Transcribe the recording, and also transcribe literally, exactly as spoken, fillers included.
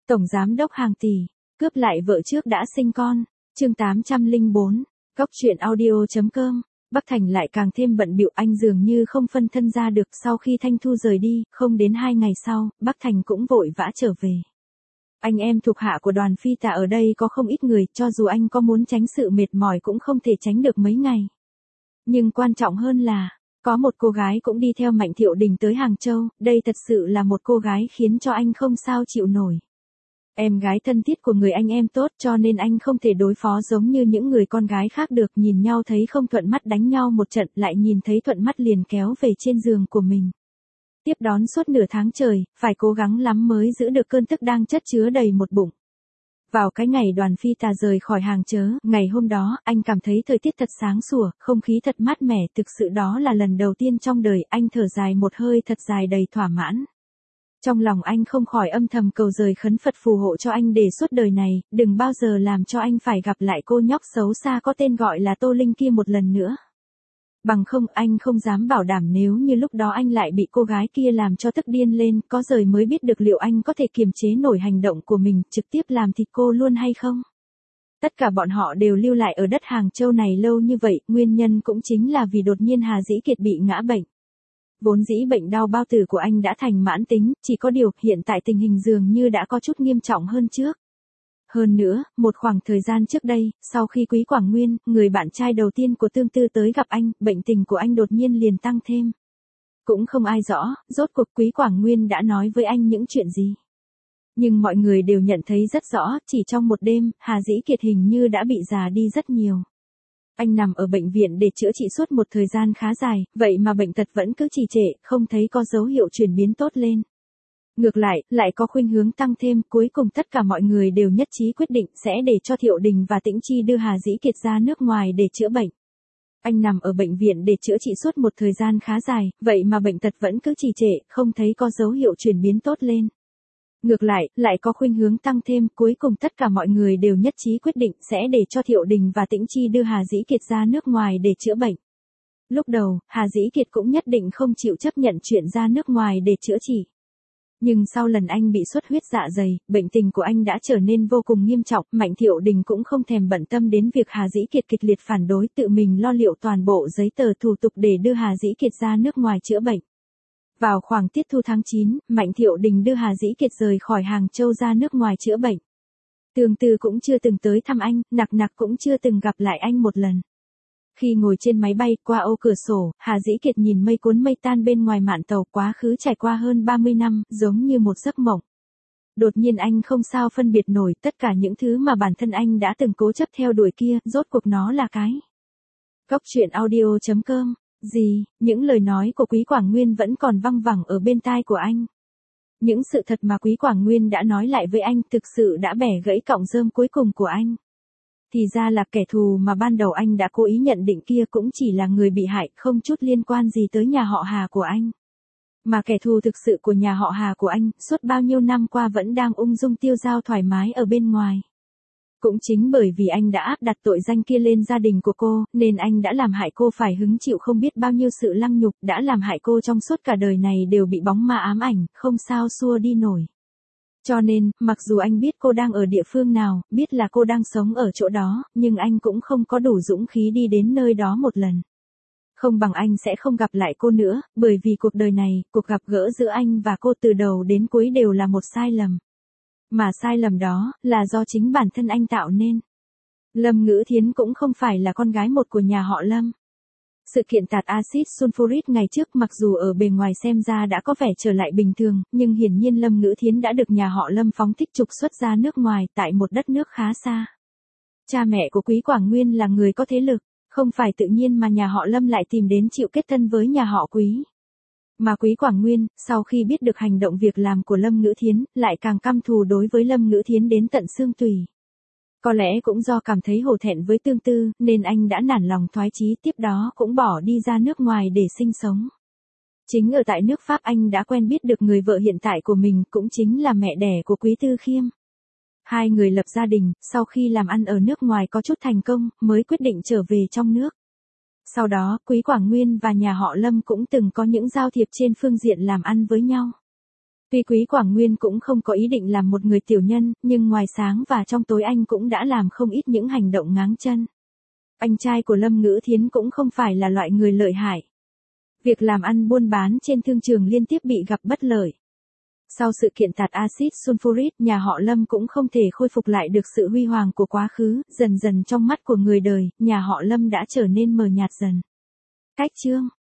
Tổng giám đốc hàng tỷ, cướp lại vợ trước đã sinh con. Chương tám trăm lẻ bốn, Góc truyện audio chấm com. Bắc Thành lại càng thêm bận bịu, anh dường như không phân thân ra được. Sau khi Thanh Thu rời đi, không đến hai ngày sau, Bắc Thành cũng vội vã trở về. Anh em thuộc hạ của Đoàn Phi Tà ở đây có không ít người, cho dù anh có muốn tránh sự mệt mỏi cũng không thể tránh được mấy ngày. Nhưng quan trọng hơn là, có một cô gái cũng đi theo Mạnh Thiệu Đình tới Hàng Châu, đây thật sự là một cô gái khiến cho anh không sao chịu nổi. Em gái thân thiết của người anh em tốt, cho nên anh không thể đối phó giống như những người con gái khác được, nhìn nhau thấy không thuận mắt đánh nhau một trận, lại nhìn thấy thuận mắt liền kéo về trên giường của mình. Tiếp đón suốt nửa tháng trời, phải cố gắng lắm mới giữ được cơn tức đang chất chứa đầy một bụng. Vào cái ngày Đoàn Phi Tà rời khỏi Hàng Chớ, ngày hôm đó, anh cảm thấy thời tiết thật sáng sủa, không khí thật mát mẻ, thực sự đó là lần đầu tiên trong đời, anh thở dài một hơi thật dài đầy thỏa mãn. Trong lòng anh không khỏi âm thầm cầu rời khấn Phật phù hộ cho anh để suốt đời này, đừng bao giờ làm cho anh phải gặp lại cô nhóc xấu xa có tên gọi là Tô Linh kia một lần nữa. Bằng không, anh không dám bảo đảm nếu như lúc đó anh lại bị cô gái kia làm cho tức điên lên, có rời mới biết được liệu anh có thể kiềm chế nổi hành động của mình, trực tiếp làm thịt cô luôn hay không. Tất cả bọn họ đều lưu lại ở đất Hàng Châu này lâu như vậy, nguyên nhân cũng chính là vì đột nhiên Hà Dĩ Kiệt bị ngã bệnh. Vốn dĩ bệnh đau bao tử của anh đã thành mãn tính, chỉ có điều hiện tại tình hình dường như đã có chút nghiêm trọng hơn trước. Hơn nữa, một khoảng thời gian trước đây, sau khi Quý Quảng Nguyên, người bạn trai đầu tiên của Tương Tư tới gặp anh, bệnh tình của anh đột nhiên liền tăng thêm. Cũng không ai rõ, rốt cuộc Quý Quảng Nguyên đã nói với anh những chuyện gì. Nhưng mọi người đều nhận thấy rất rõ, chỉ trong một đêm, Hà Dĩ Kiệt hình như đã bị già đi rất nhiều. Anh nằm ở bệnh viện để chữa trị suốt một thời gian khá dài, vậy mà bệnh tật vẫn cứ trì trệ, không thấy có dấu hiệu chuyển biến tốt lên. Ngược lại, lại có khuynh hướng tăng thêm, cuối cùng tất cả mọi người đều nhất trí quyết định sẽ để cho Thiệu Đình và Tĩnh Chi đưa Hà Dĩ Kiệt ra nước ngoài để chữa bệnh. Anh nằm ở bệnh viện để chữa trị suốt một thời gian khá dài, vậy mà bệnh tật vẫn cứ trì trệ, không thấy có dấu hiệu chuyển biến tốt lên. Ngược lại, lại có khuynh hướng tăng thêm, cuối cùng tất cả mọi người đều nhất trí quyết định sẽ để cho Thiệu Đình và Tĩnh Chi đưa Hà Dĩ Kiệt ra nước ngoài để chữa bệnh. Lúc đầu, Hà Dĩ Kiệt cũng nhất định không chịu chấp nhận chuyện ra nước ngoài để chữa trị. Nhưng sau lần anh bị xuất huyết dạ dày, bệnh tình của anh đã trở nên vô cùng nghiêm trọng, Mạnh Thiệu Đình cũng không thèm bận tâm đến việc Hà Dĩ Kiệt kịch liệt phản đối, tự mình lo liệu toàn bộ giấy tờ thủ tục để đưa Hà Dĩ Kiệt ra nước ngoài chữa bệnh. Vào khoảng tiết thu tháng chín, Mạnh Thiệu Đình đưa Hà Dĩ Kiệt rời khỏi Hàng Châu ra nước ngoài chữa bệnh. Tương Tư cũng chưa từng tới thăm anh, Nặc Nặc cũng chưa từng gặp lại anh một lần. Khi ngồi trên máy bay, qua ô cửa sổ, Hà Dĩ Kiệt nhìn mây cuốn mây tan bên ngoài mạn tàu, quá khứ trải qua hơn ba mươi năm, giống như một giấc mộng. Đột nhiên anh không sao phân biệt nổi tất cả những thứ mà bản thân anh đã từng cố chấp theo đuổi kia, rốt cuộc nó là cái. Góc truyện audio chấm com. Gì, những lời nói của Quý Quảng Nguyên vẫn còn văng vẳng ở bên tai của anh. Những sự thật mà Quý Quảng Nguyên đã nói lại với anh thực sự đã bẻ gãy cọng rơm cuối cùng của anh. Thì ra là kẻ thù mà ban đầu anh đã cố ý nhận định kia cũng chỉ là người bị hại, không chút liên quan gì tới nhà họ Hà của anh. Mà kẻ thù thực sự của nhà họ Hà của anh, suốt bao nhiêu năm qua vẫn đang ung dung tiêu dao thoải mái ở bên ngoài. Cũng chính bởi vì anh đã áp đặt tội danh kia lên gia đình của cô, nên anh đã làm hại cô phải hứng chịu không biết bao nhiêu sự lăng nhục, đã làm hại cô trong suốt cả đời này đều bị bóng ma ám ảnh, không sao xua đi nổi. Cho nên, mặc dù anh biết cô đang ở địa phương nào, biết là cô đang sống ở chỗ đó, nhưng anh cũng không có đủ dũng khí đi đến nơi đó một lần. Không bằng anh sẽ không gặp lại cô nữa, bởi vì cuộc đời này, cuộc gặp gỡ giữa anh và cô từ đầu đến cuối đều là một sai lầm. Mà sai lầm đó, là do chính bản thân anh tạo nên. Lâm Ngữ Thiến cũng không phải là con gái một của nhà họ Lâm. Sự kiện tạt axit sulfuric ngày trước mặc dù ở bề ngoài xem ra đã có vẻ trở lại bình thường, nhưng hiển nhiên Lâm Ngữ Thiến đã được nhà họ Lâm phóng thích trục xuất ra nước ngoài tại một đất nước khá xa. Cha mẹ của Quý Quảng Nguyên là người có thế lực, không phải tự nhiên mà nhà họ Lâm lại tìm đến chịu kết thân với nhà họ Quý. Mà Quý Quảng Nguyên, sau khi biết được hành động việc làm của Lâm Ngữ Thiến, lại càng căm thù đối với Lâm Ngữ Thiến đến tận xương tủy. Có lẽ cũng do cảm thấy hổ thẹn với Tương Tư, nên anh đã nản lòng thoái chí, tiếp đó cũng bỏ đi ra nước ngoài để sinh sống. Chính ở tại nước Pháp anh đã quen biết được người vợ hiện tại của mình, cũng chính là mẹ đẻ của Quý Tư Khiêm. Hai người lập gia đình, sau khi làm ăn ở nước ngoài có chút thành công, mới quyết định trở về trong nước. Sau đó, Quý Quảng Nguyên và nhà họ Lâm cũng từng có những giao thiệp trên phương diện làm ăn với nhau. Tuy Quý Quảng Nguyên cũng không có ý định làm một người tiểu nhân, nhưng ngoài sáng và trong tối anh cũng đã làm không ít những hành động ngáng chân. Anh trai của Lâm Ngữ Thiến cũng không phải là loại người lợi hại. Việc làm ăn buôn bán trên thương trường liên tiếp bị gặp bất lợi. Sau sự kiện tạt axit sulfuric, nhà họ Lâm cũng không thể khôi phục lại được sự huy hoàng của quá khứ, dần dần trong mắt của người đời, nhà họ Lâm đã trở nên mờ nhạt dần. Cách chương